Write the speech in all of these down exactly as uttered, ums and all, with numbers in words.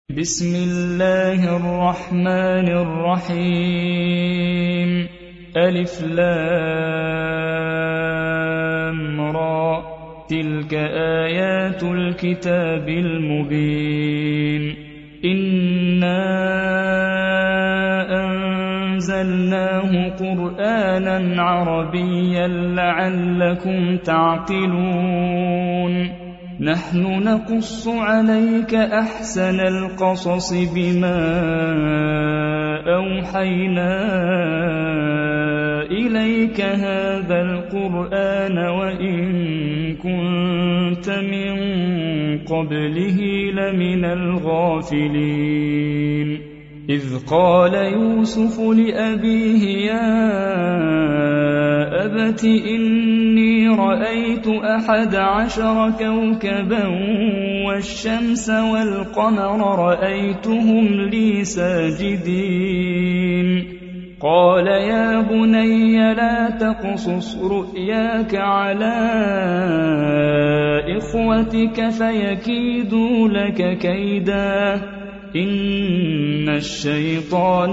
بسم الله الرحمن الرحيم ألف لام را تلك آيات الكتاب المبين إنا أنزلناه قرآنا عربيا لعلكم تعقلون نحن نقص عليك أحسن القصص بما أوحينا إليك هذا القرآن وإن كنت من قبله لمن الغافلين إذ قال يوسف لأبيه يا أبت إني رأيت أحد عشر كوكبا والشمس والقمر رأيتهم لي ساجدين قال يا بني لا تقصص رؤياك على إخوتك فيكيدوا لك كيدا إن الشيطان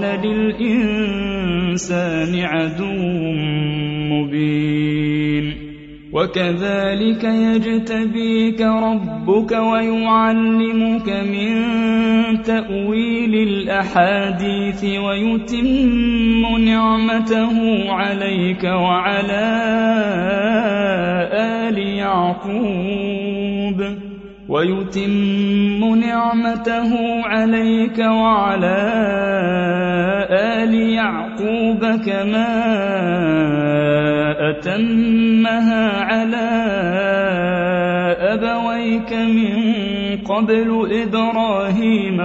للإنسان عدو مبين وكذلك يجتبيك ربك ويعلمك من تأويل الأحاديث ويتم نعمته عليك وعلى آل يعقوب ويتم نعمته عليك وعلى آل يعقوب كما أتمها على أبويك من قبل إبراهيم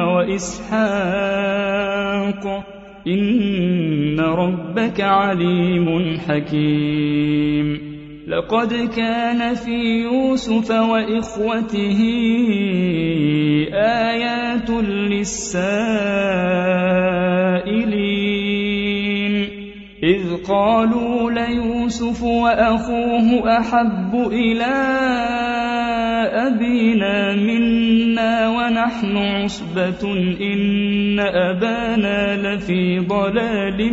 وإسحاق إن ربك عليم حكيم لقد كان في يوسف وإخوته آيات للسائلين إذ قالوا ليوسف وأخوه أحب إلى أبينا منا ونحن عصبة إن أبانا لفي ضلال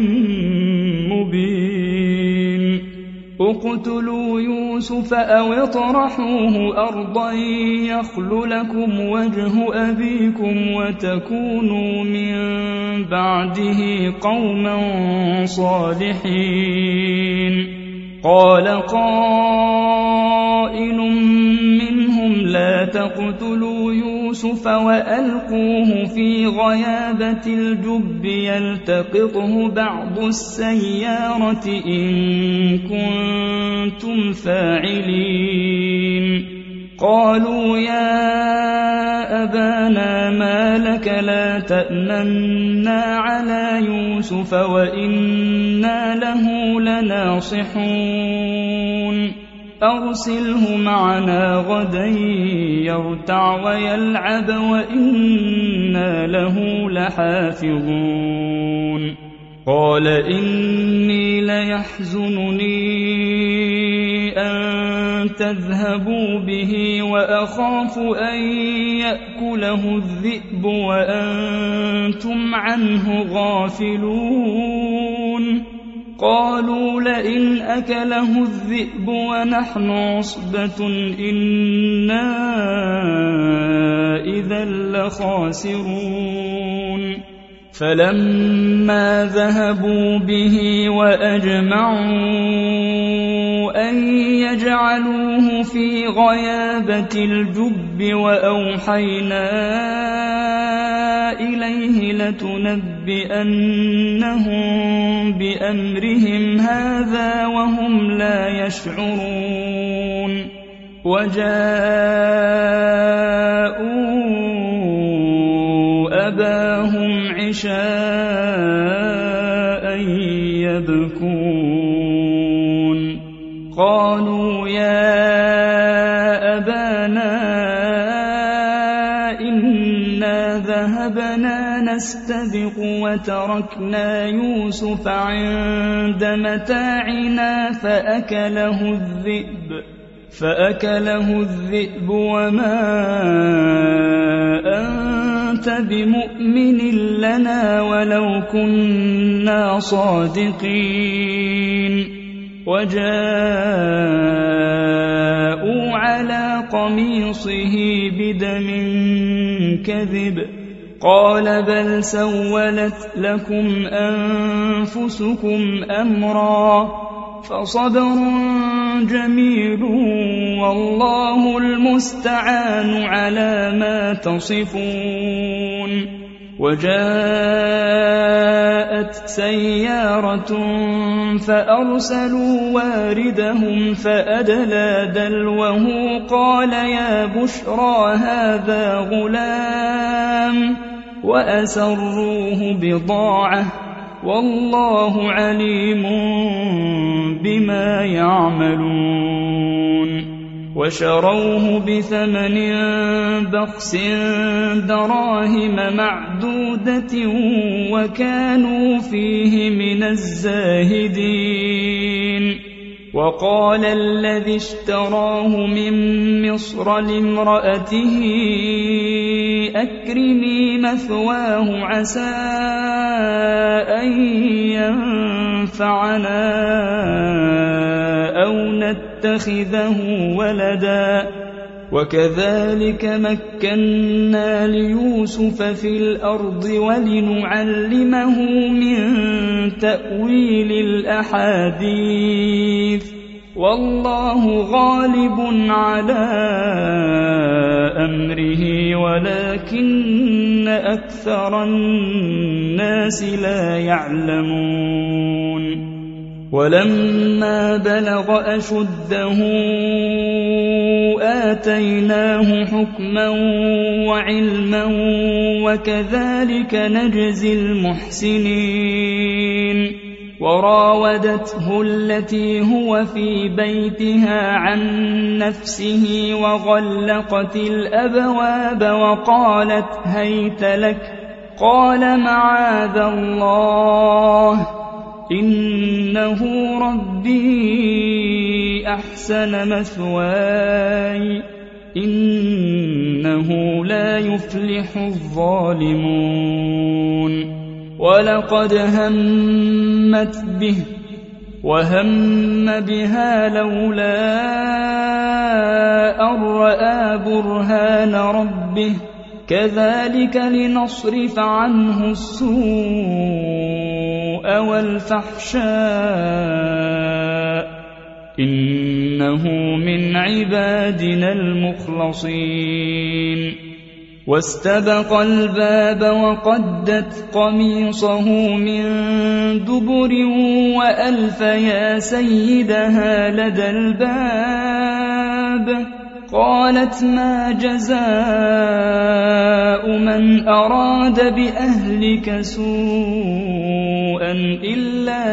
مبين اقتلوا يوسف أو اطرحوه أرضا يخل لكم وجه أبيكم وتكونوا من بعده قوما صالحين قال قائل منهم لا تقتلوا يوسف وألقوه في غيابة الجب يلتقطه بعض السيارة إن كنتم فاعلين قالوا يا أبانا ما لك لا تأمنا على يوسف وإنا له لناصحون أرسله معنا غدا يرتع ويلعب وإنا له لحافظون قال إني ليحزنني أن تذهبوا به وأخاف أن يأكله الذئب وأنتم عنه غافلون قالوا لئن أكله الذئب ونحن عصبة إنا إذا لخاسرون فلما ذهبوا به وأجمعوا أن يجعلوه في غيابة الجب وأوحينا إليه لتنبئنهم بأمرهم هذا وهم لا يشعرون وجاءوا أباهم عشاء يبكون قالوا يا أبانا إنا ذهبنا نستبق وتركنا يوسف عند متاعنا فأكله الذئب فأكله الذئب وما أنت كنت بمؤمن لنا ولو كنا صادقين وجاءوا على قميصه بدم كذب قال بل سولت لكم أنفسكم أمرا فصبر جميل والله المستعان على ما تصفون وجاءت سيارة فأرسلوا واردهم فأدلى دلوه قال يا بشرى هذا غلام وأسروه بضاعة والله عليم بما يعملون وشروه بثمن بخس دراهم معدودة وكانوا فيه من الزاهدين وقال الذي اشتراه من مصر لامرأته أكرمي مثواه عسى أن ينفعنا أو نتخذه ولدا وكذلك مكنا ليوسف في الأرض ولنعلمه من تأويل الأحاديث والله غالب على أمره ولكن أكثر الناس لا يعلمون ولما بلغ أشده آتيناه حكما وعلما وكذلك نجزي المحسنين وراودته التي هو في بيتها عن نفسه وغلقت الأبواب وقالت هيت لك قال معاذ الله إنه ربي أحسن مثواي إنه لا يفلح الظالمون ولقد همت به وهم بها لولا أن رأى برهان ربه كذلك لنصرف عنه السوء والفحشاء إنه من عبادنا المخلصين واستبق الباب وقدت قميصه من دبر وألف يا سيدها لدى الباب قالت ما جزاء من أراد بأهلك سوءا إلا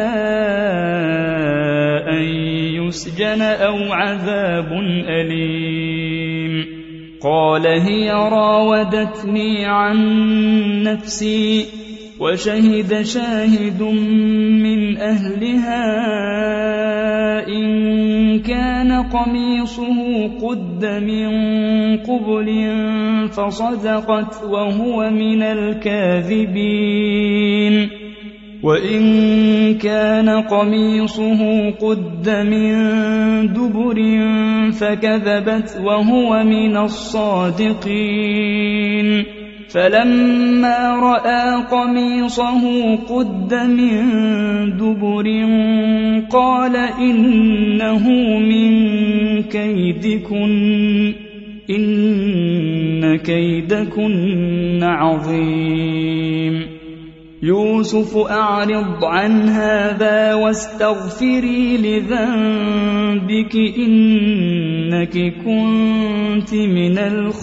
أن يسجن أو عذاب أليم قال هي راودتني عن نفسي وشهد شاهد من أهلها إن كان قميصه قد من قبل فصدقت وهو من الكاذبين وإن كان قميصه قد من دبر فكذبت وهو من الصادقين فلما رأى قميصه قد من دبر قال إنه من كيدكن إن كيدكن عظيم يوسف أعرض عن هذا واستغفري لذنبك إنك كنت من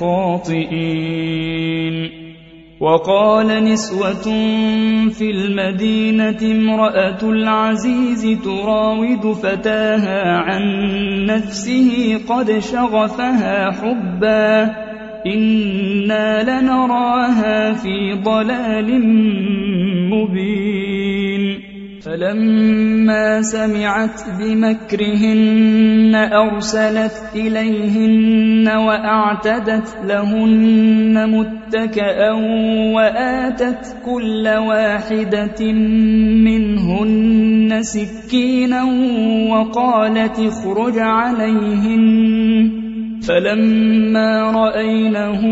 الخاطئين وقال نسوة في المدينة امرأة العزيز تراود فتاها عن نفسه قد شغفها حبا إنا لنراها في ضلال مبين فلما سمعت بمكرهن أرسلت إليهن وأعتدت لهن متكئا وآتت كل واحدة منهن سكينا وقالت اخرج عليهن فلما رأينه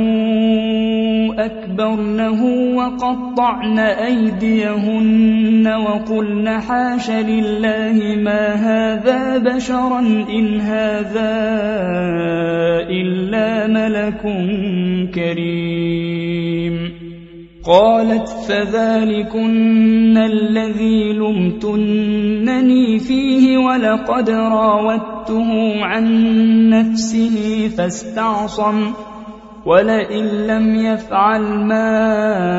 أكبرنه وقطعن أيديهن وقلن حاش لله ما هذا بشرا إن هذا إلا ملك كريم. قالت فذلكن الذي لمتنني فيه ولقد راودته عن نفسه فاستعصم ولئن لم يفعل ما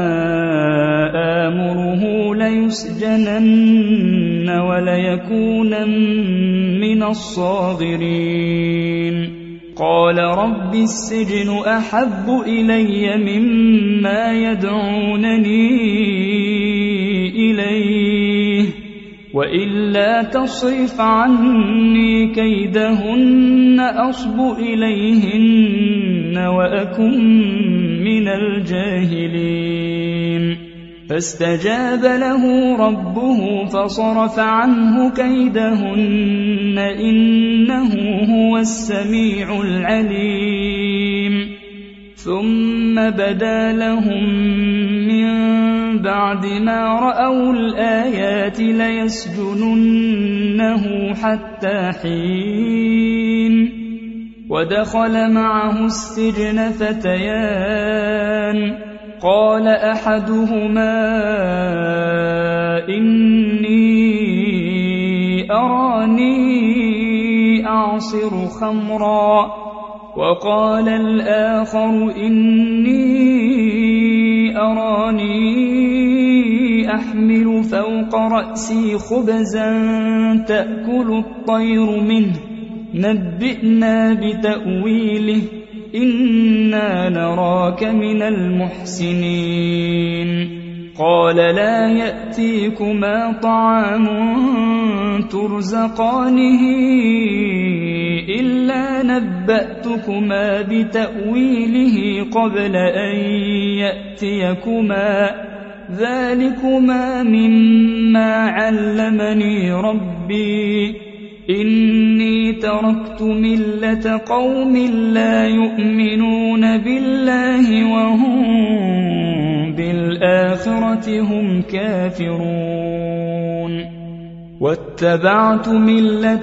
آمره ليسجنن وليكونا من الصاغرين. قال رب السجن أحب إلي مما يدعونني إليه وإلا تصرف عني كيدهن أصب إليهن وأكن من الجاهلين. فاستجاب له ربه فصرف عنه كيدهن إنه هو السميع العليم. ثم بدا لهم من بعد ما رأوا الآيات ليسجننه حتى حين. ودخل معه السجن فتيان قال أحدهما إني أراني أعصر خمرا وقال الآخر إني أراني أحمل فوق رأسي خبزا تأكل الطير منه نبئنا بتأويله إنا نراك من المحسنين. قال لا يأتيكما طعام ترزقانه إلا نبأتكما بتأويله قبل أن يأتيكما ذلكما مما علمني ربي إني تركت ملة قوم لا يؤمنون بالله وهم بالآخرة هم كافرون. واتبعت ملة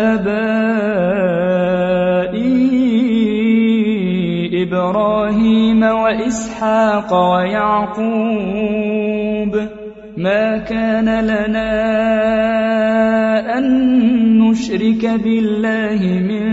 آبائي إبراهيم وإسحاق ويعقوب ما كان لنا أن نشرك بالله من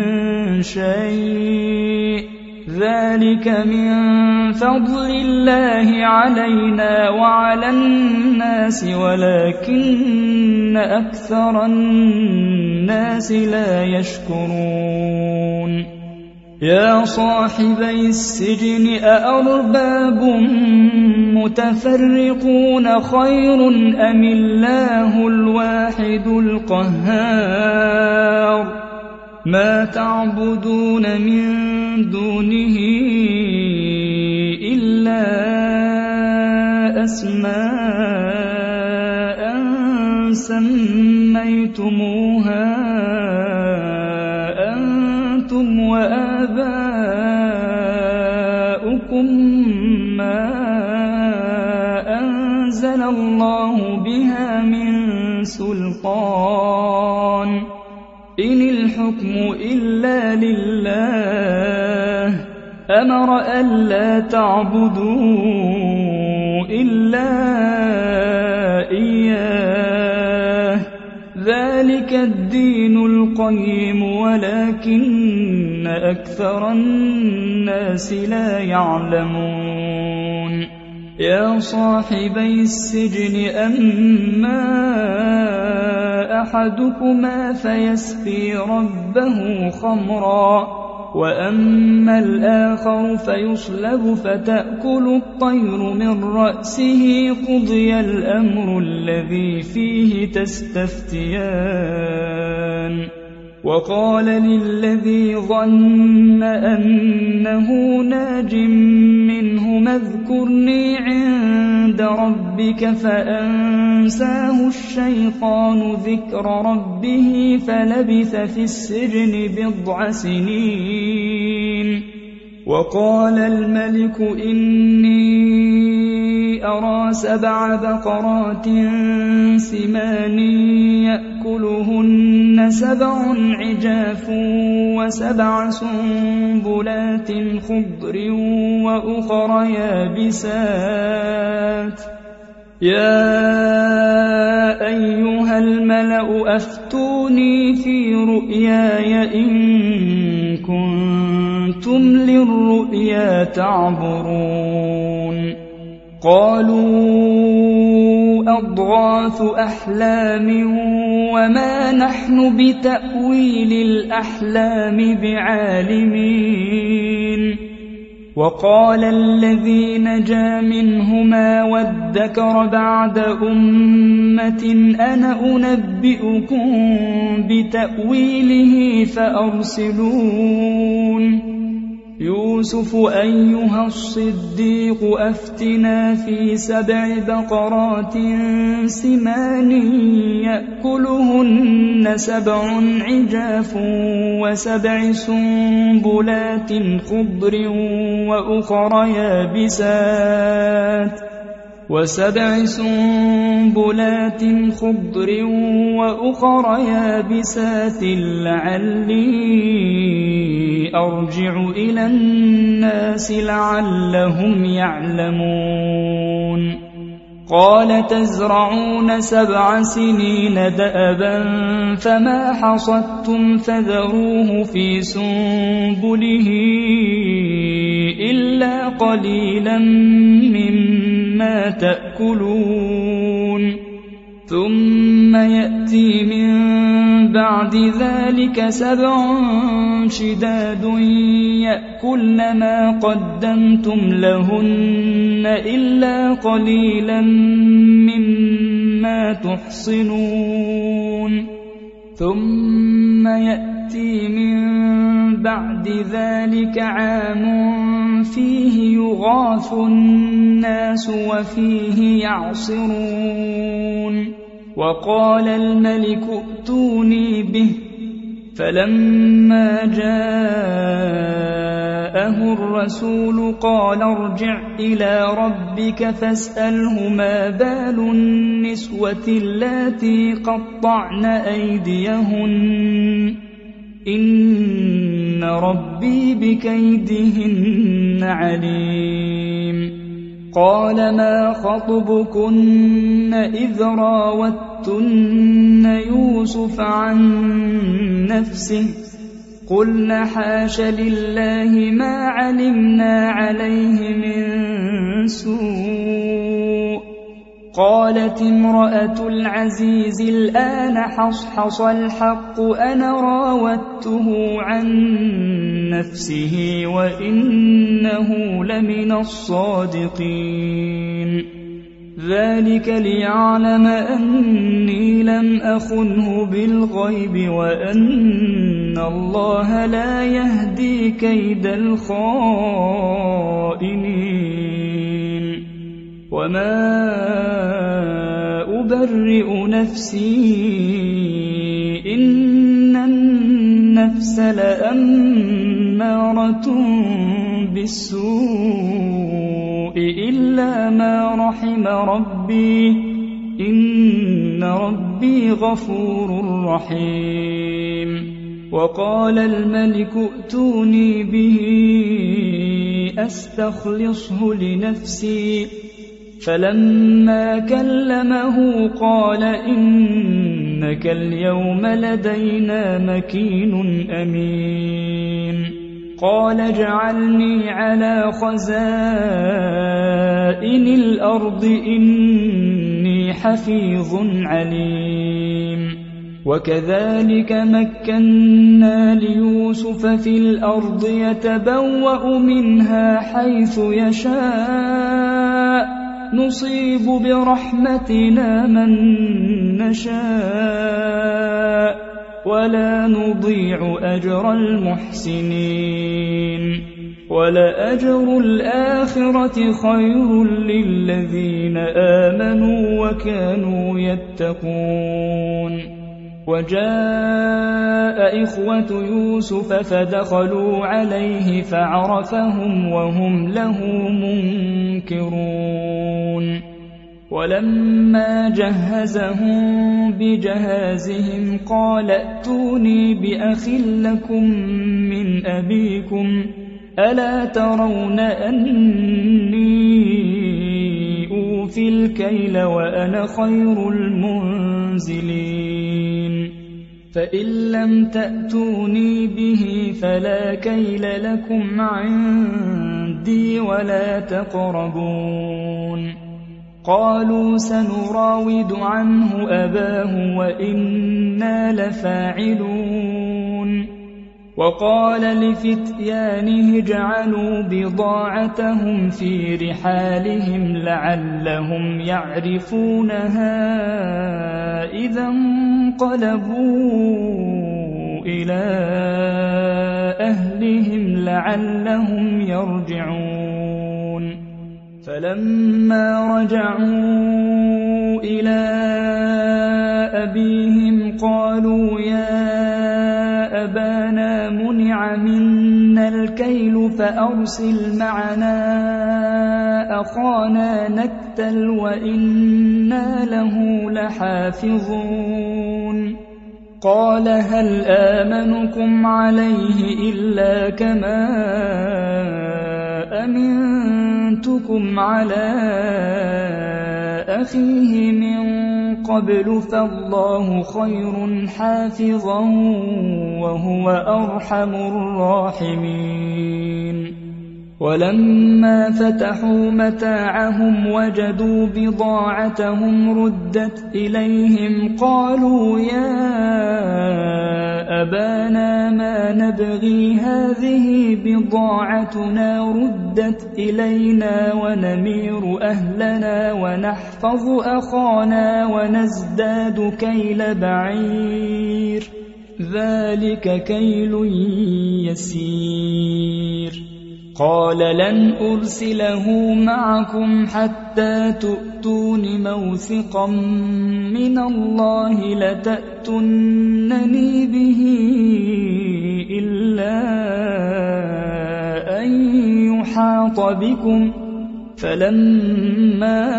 شيء ذلك من فضل الله علينا وعلى الناس ولكن أكثر الناس لا يشكرون. يا صاحبي السجن أأرباب متفرقون خير أم الله الواحد القهار ما تعبدون من دونه إلا أسماء سميتموها أنتم وآباؤكم ما أنزل الله بها من سلطان إن الحكم إلا لله أمر ألا تعبدوا إلا إياه ذلك الدين القيم ولكن أكثر الناس لا يعلمون. يا صاحبي السجن أما أحدكما فيسقي ربه خمرا وأما الآخر فيصلب فتأكل الطير من رأسه قضي الأمر الذي فيه تستفتيان وقال للذي ظن أنه ناج منهما اذكرني عند ربك فأنساه الشيطان ذكر ربه فلبث في السجن بضع سنين وقال الملك إني أرى سبع بقرات سمان يأكلهن سبع عجاف وسبع سنبلات خضر وأخر يابسات يا أيها الملأ أفتوني في رؤياي إن كنتم للرؤيا تعبرون قالوا أضغاث أحلام وما نحن بتأويل الأحلام بعالمين وقال الذي نجا منهما وادكر بعد أمة أنا أنبئكم بتأويله فأرسلون يوسف أيها الصديق أفتنا في سبع بقرات سمان يأكلهن سبع عجاف وسبع سنبلات خضر وأخر يابسات وسبع سنبلات خضر وأخر يابسات لعلي أرجع إلى الناس لعلهم يعلمون قال تزرعون سبع سنين دأبا فما حصدتم فذروه في سنبله إلا قليلا مما تأكلون ثم يأتي من بعد ذلك سبع شداد يأكلن ما قدمتم لهن إلا قليلا مما تحصنون ثم يأتي من بعد ذلك عام فيه يغاث الناس وفيه يعصرون وقال الملك ائتوني به فلما جاءه الرسول قال ارجع إلى ربك فاسأله ما بال النسوة اللاتي قطعن أيديهن إن ربي بكيدهن عليم قال ما خطبكن إذ راوتن يوسف عن نفسه قلنا حاش لله ما علمنا عليه من سوء قالت امرأة العزيز الآن حصحص الحق أنا راودته عن نفسه وإنه لمن الصادقين ذلك ليعلم أني لم أخنه بالغيب وأن الله لا يهدي كيد الخائنين وما أبرئ نفسي إن النفس لأمارة بالسوء إلا ما رحم ربي إن ربي غفور رحيم وقال الملك ائتوني به أستخلصه لنفسي فلما كلمه قال إنك اليوم لدينا مكين أمين قال اجعلني على خزائن الأرض إني حفيظ عليم وكذلك مكنا ليوسف في الأرض يتبوأ منها حيث يشاء نصيب برحمتنا من نشاء ولا نضيع أجر المحسنين ولأجر الآخرة خير للذين آمنوا وكانوا يتقون وجاء إخوة يوسف فدخلوا عليه فعرفهم وهم له منكرون ولما جهزهم بجهازهم قال ائتوني بأخ لكم من أبيكم ألا ترون أني أوفي الكيل وأنا خير المنزلين فإن لم تأتوني به فلا كيل لكم عندي ولا تقربون قالوا سنراود عنه أباه وإنا لفاعلون وقال لفتيانه اجعلوا بضاعتهم في رحالهم لعلهم يعرفونها إذا انقلبوا إلى أهلهم لعلهم يرجعون فلما رجعوا إلى أبيهم قالوا يا أبانا منع منا الكيل فأرسل معنا أخانا نكتل وإنا له لحافظون قال هل آمنكم عليه إلا كما أمنتكم على أخيه من قبل فالله خير حافظا وهو أرحم الراحمين ولما فتحوا متاعهم وجدوا بضاعتهم ردت إليهم قالوا يا أبانا ما نبغي هذه بضاعتنا ردت إلينا ونمير أهلنا ونحفظ أخانا ونزداد كيل بعير ذلك كيل يسير قال لن أرسله معكم حتى تؤتون موثقا من الله لتأتونني به إلا أن يحاط بكم فلما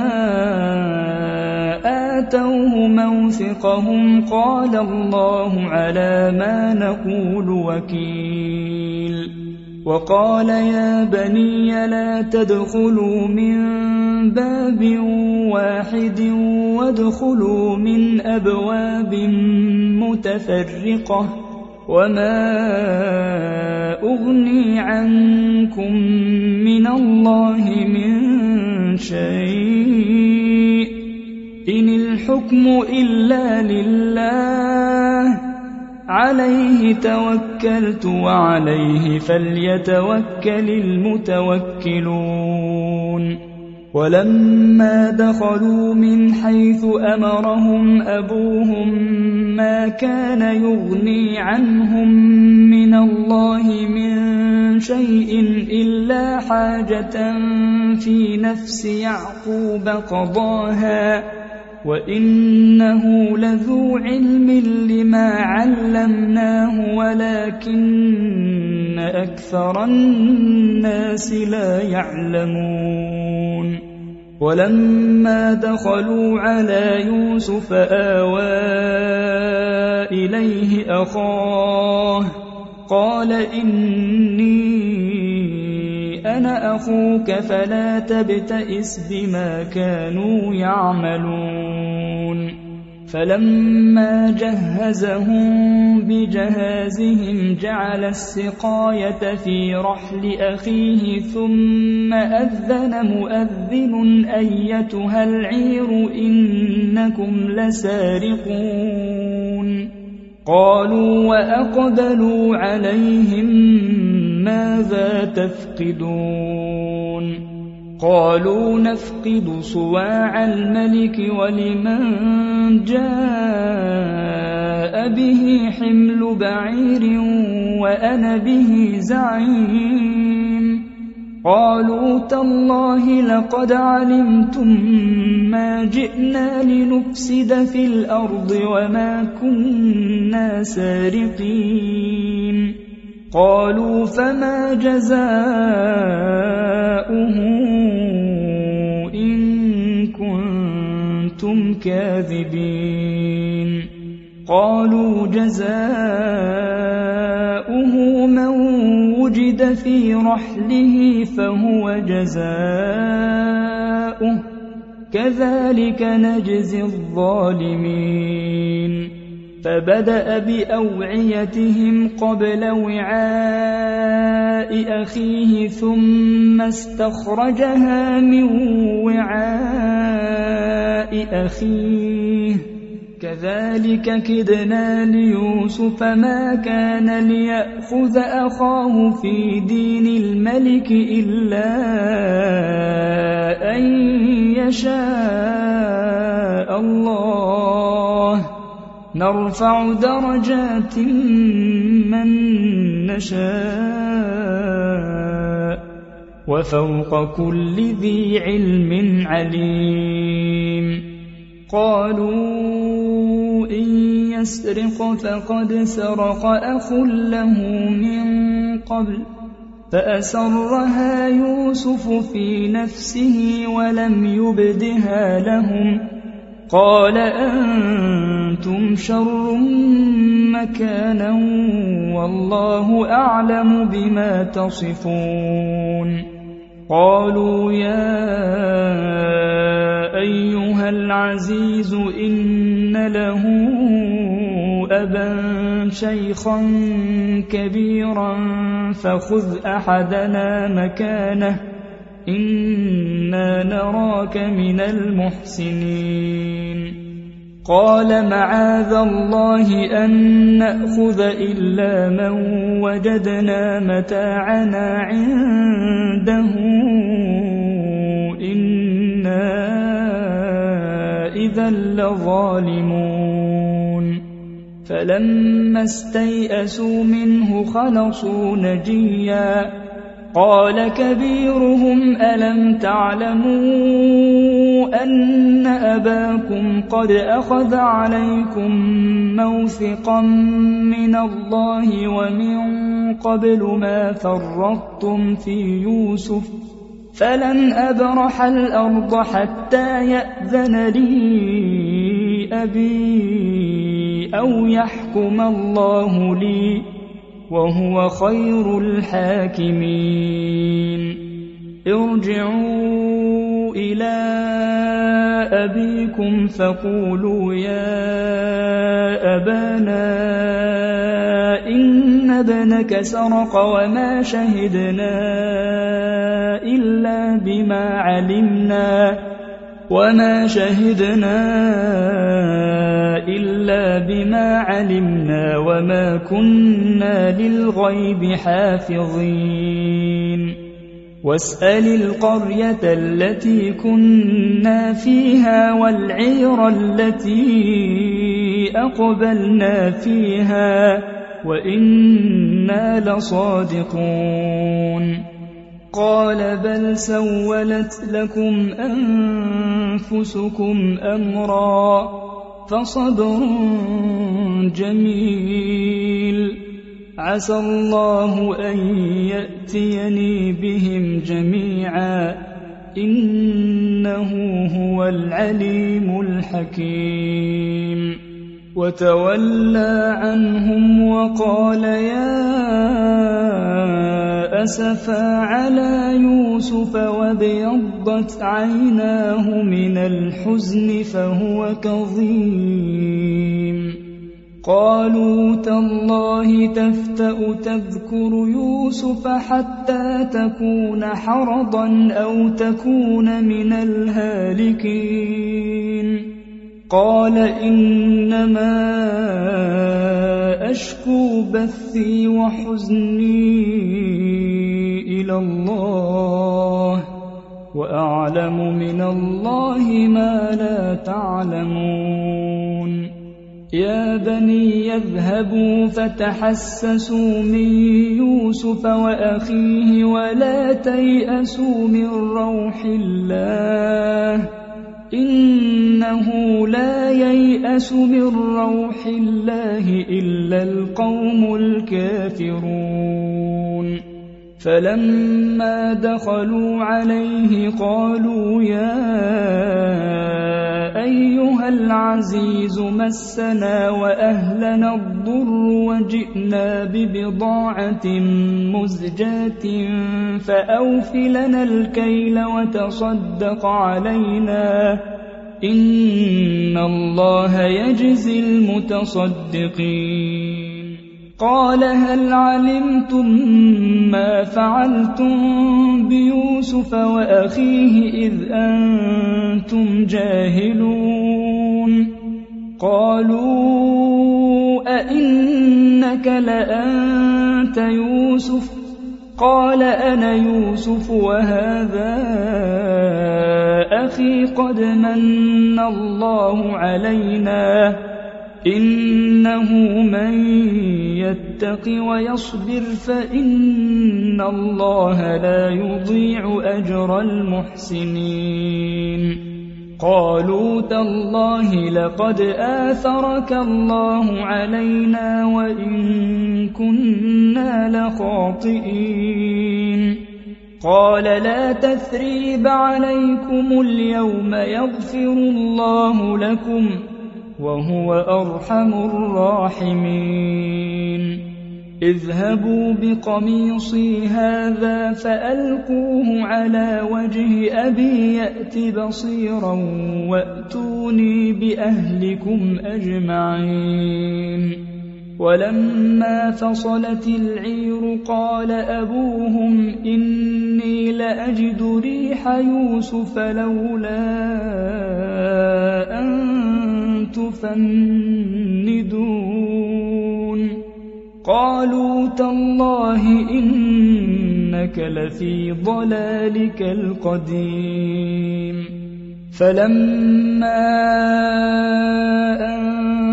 آتوه موثقهم قال الله على ما نقول وكيل وقال يا بني لا تدخلوا من باب واحد وادخلوا من أبواب متفرقة وما أغني عنكم من الله من شيء إن الحكم إلا لله عليه توكلت وعليه فليتوكل المتوكلون ولما دخلوا من حيث أمرهم أبوهم ما كان يغني عنهم من الله من شيء إلا حاجة في نفس يعقوب قضاها وإنه لذو علم لما علمناه ولكن أكثر الناس لا يعلمون ولما دخلوا على يوسف آوى إليه أخاه قال إني أنا أخوك فلا تبتئس بما كانوا يعملون فلما جهزهم بجهازهم جعل السقاية في رحل أخيه ثم أذن مؤذن أيتها العير إنكم لسارقون قالوا وأقبلوا عليهم ماذا تفقدون قالوا نفقد صواع الملك ولمن جاء به حمل بعير وأنا به زعيم قالوا تالله لقد علمتم ما جئنا لنفسد في الأرض وما كنا سارقين قالوا فما جزاؤه إن كنتم كاذبين قالوا جزاؤه من وجد في رحله فهو جزاؤه كذلك نجزي الظالمين فبدأ بأوعيتهم قبل وعاء أخيه ثم استخرجها من وعاء أخيه كذلك كدنا ليوسف ما كان ليأخذ أخاه في دين الملك إلا أن يشاء الله نرفع درجات من نشاء وفوق كل ذي علم عليم قالوا إن يسرق فقد سرق أخ له من قبل فأسرها يوسف في نفسه ولم يبدها لهم قال أنتم شر مكانا والله أعلم بما تصفون قالوا يا أيها العزيز إن له أبا شيخا كبيرا فخذ أحدنا مكانه إنا نراك من المحسنين قال معاذ الله أن نأخذ إلا من وجدنا متاعنا عنده إنا إذا لظالمون فلما استيئسوا منه خلصوا نجيا قال كبيرهم ألم تعلموا أن أباكم قد أخذ عليكم موثقا من الله ومن قبل ما فرطتم في يوسف فلن أبرح الأرض حتى يأذن لي أبي أو يحكم الله لي وهو خير الحاكمين ارجعوا إلى أبيكم فقولوا يا أبانا إن ابنك سرق وما شهدنا إلا بما علمنا وما شهدنا إلا بما علمنا وما كنا للغيب حافظين واسأل القرية التي كنا فيها والعير التي أقبلنا فيها وإنا لصادقون قال بل سولت لكم أنفسكم أمرا فصبر جميل عسى الله أن يأتيني بهم جميعا إنه هو العليم الحكيم وتولى عنهم وقال يا أسفا على يوسف وابيضت عيناه من الحزن فهو كظيم قالوا تالله تفتأ تذكر يوسف حتى تكون حرضا أو تكون من الهالكين قال إنما أشكو بثي وحزني إلى الله وأعلم من الله ما لا تعلمون يا بني يذهبوا فتحسسوا من يوسف وأخيه ولا تيأسوا من روح الله إنه لا ييأس من روح الله إلا القوم الكافرون فلما دخلوا عليه قالوا يا أيها العزيز مسنا وأهلنا الضر وجئنا ببضاعة مزجاة فأوف لنا الكيل وتصدق علينا إن الله يجزي المتصدقين قال هل علمتم ما فعلتم بيوسف وأخيه إذ أنتم جاهلون قالوا أئنك لأنت يوسف قال أنا يوسف وهذا أخي قد من الله علينا إنه من يتق ويصبر فإن الله لا يضيع أجر المحسنين قالوا تالله لقد آثرك الله علينا وإن كنا لخاطئين قال لا تثريب عليكم اليوم يغفر الله لكم وهو أرحم الراحمين اذهبوا بقميصي هذا فألقوه على وجه أبي يأت بصيرا وأتوني بأهلكم أجمعين ولما فصلت العير قال أبوهم إني لأجد ريح يوسف لولا أن تفندون قالوا تالله إنك لفي ضلالك القديم فلما أن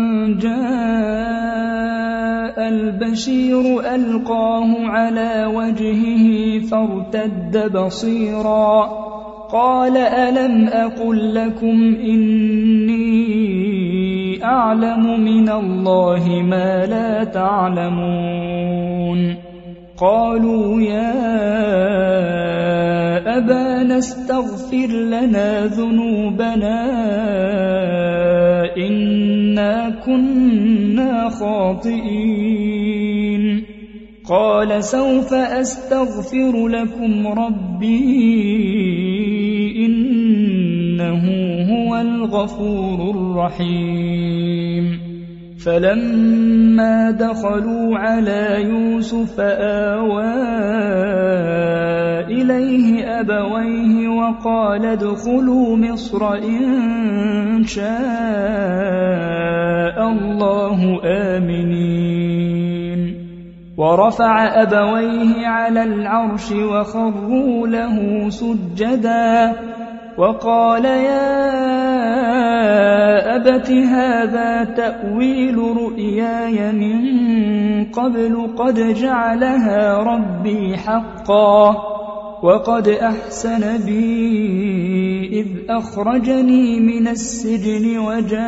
جاء البشير ألقاه على وجهه فارتد بصيرا قال ألم أقل لكم إني أعلم من الله ما لا تعلمون قالوا يا أبانا استغفر لنا ذنوبنا إنا كنا خاطئين قال سوف أستغفر لكم ربي إنه هو الغفور الرحيم فلما دخلوا على يوسف آوى إليه أبويه وقال ادخلوا مصر إن شاء الله آمنين ورفع أبويه على العرش وخروا له سجدا وقال يا أبت هذا تأويل رؤياي من قبل قد جعلها ربي حقا وقد أحسن بي إذ أخرجني من السجن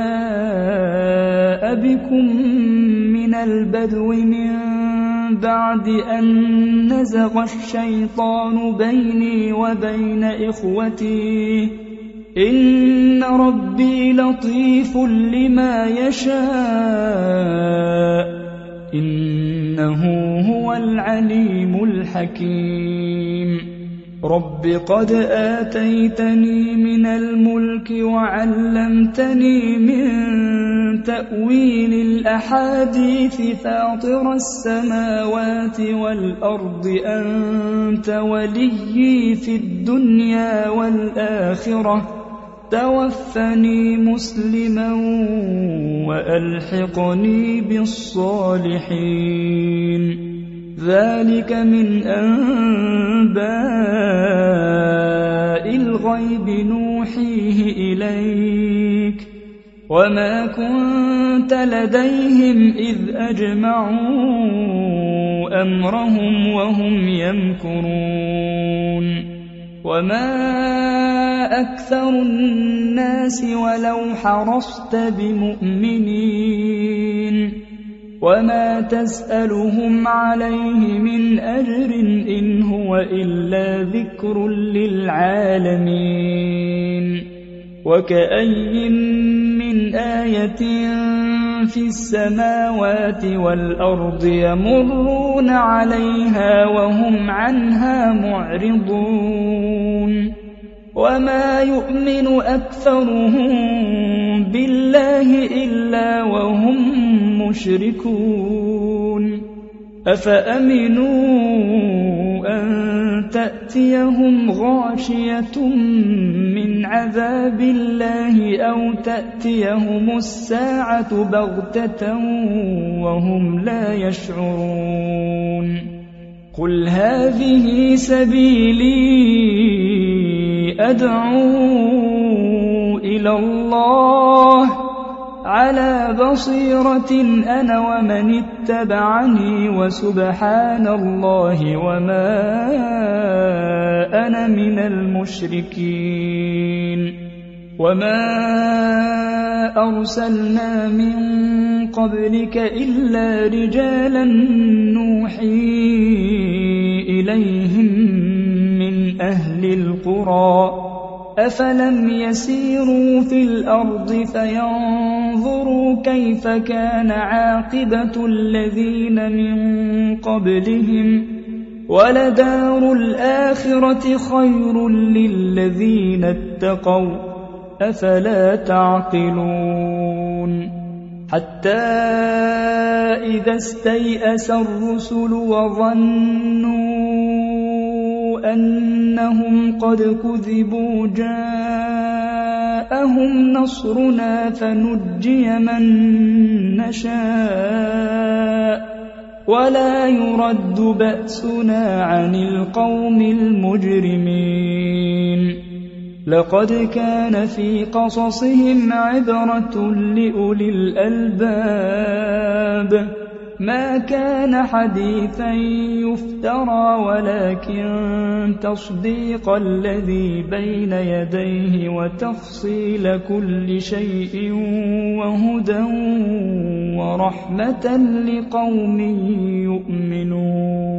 وجاء بكم من البدو من بعد أن نزغ الشيطان بيني وبين إخوتي إن ربي لطيف لما يشاء إنه هو العليم الحكيم رب قد آتيتني من الملك وعلمتني من تأويل الأحاديث فاطر السماوات والأرض أنت وليي في الدنيا والآخرة توفني مسلما وألحقني بالصالحين ذلك من أنباء الغيب نوحيه إليك وما كنت لديهم إذ أجمعوا أمرهم وهم يمكرون وما أكثر الناس ولو حرصت بمؤمنين وما تسألهم عليه من أجر إن هو إلا ذكر للعالمين وكأي من آية في السماوات والأرض يمرون عليها وهم عنها معرضون وما يؤمن أكثرهم بالله إلا وهم مشركون أفأمنوا أن تأتيهم غاشية من عذاب الله أو تأتيهم الساعة بغتة وهم لا يشعرون قل هذه سبيلي أدعو إلى الله على بصيرة أنا ومن اتبعني وسبحان الله وما أنا من المشركين وما أرسلنا من قبلك إلا رجالا نوحي إليهم من أهل القرى أفلم يسيروا في الأرض فينظروا كيف كان عاقبة الذين من قبلهم ولدار الآخرة خير للذين اتقوا أفلا تعقلون حتى إذا استيأس الرسل وظنوا أنهم قد كذبوا جاءهم نصرنا فنجي من نشاء ولا يرد بأسنا عن القوم المجرمين لقد كان في قصصهم عبرة لأولي الألباب ما كان حديثا يفترى ولكن تصديق الذي بين يديه وتفصيل كل شيء وهدى ورحمة لقوم يؤمنون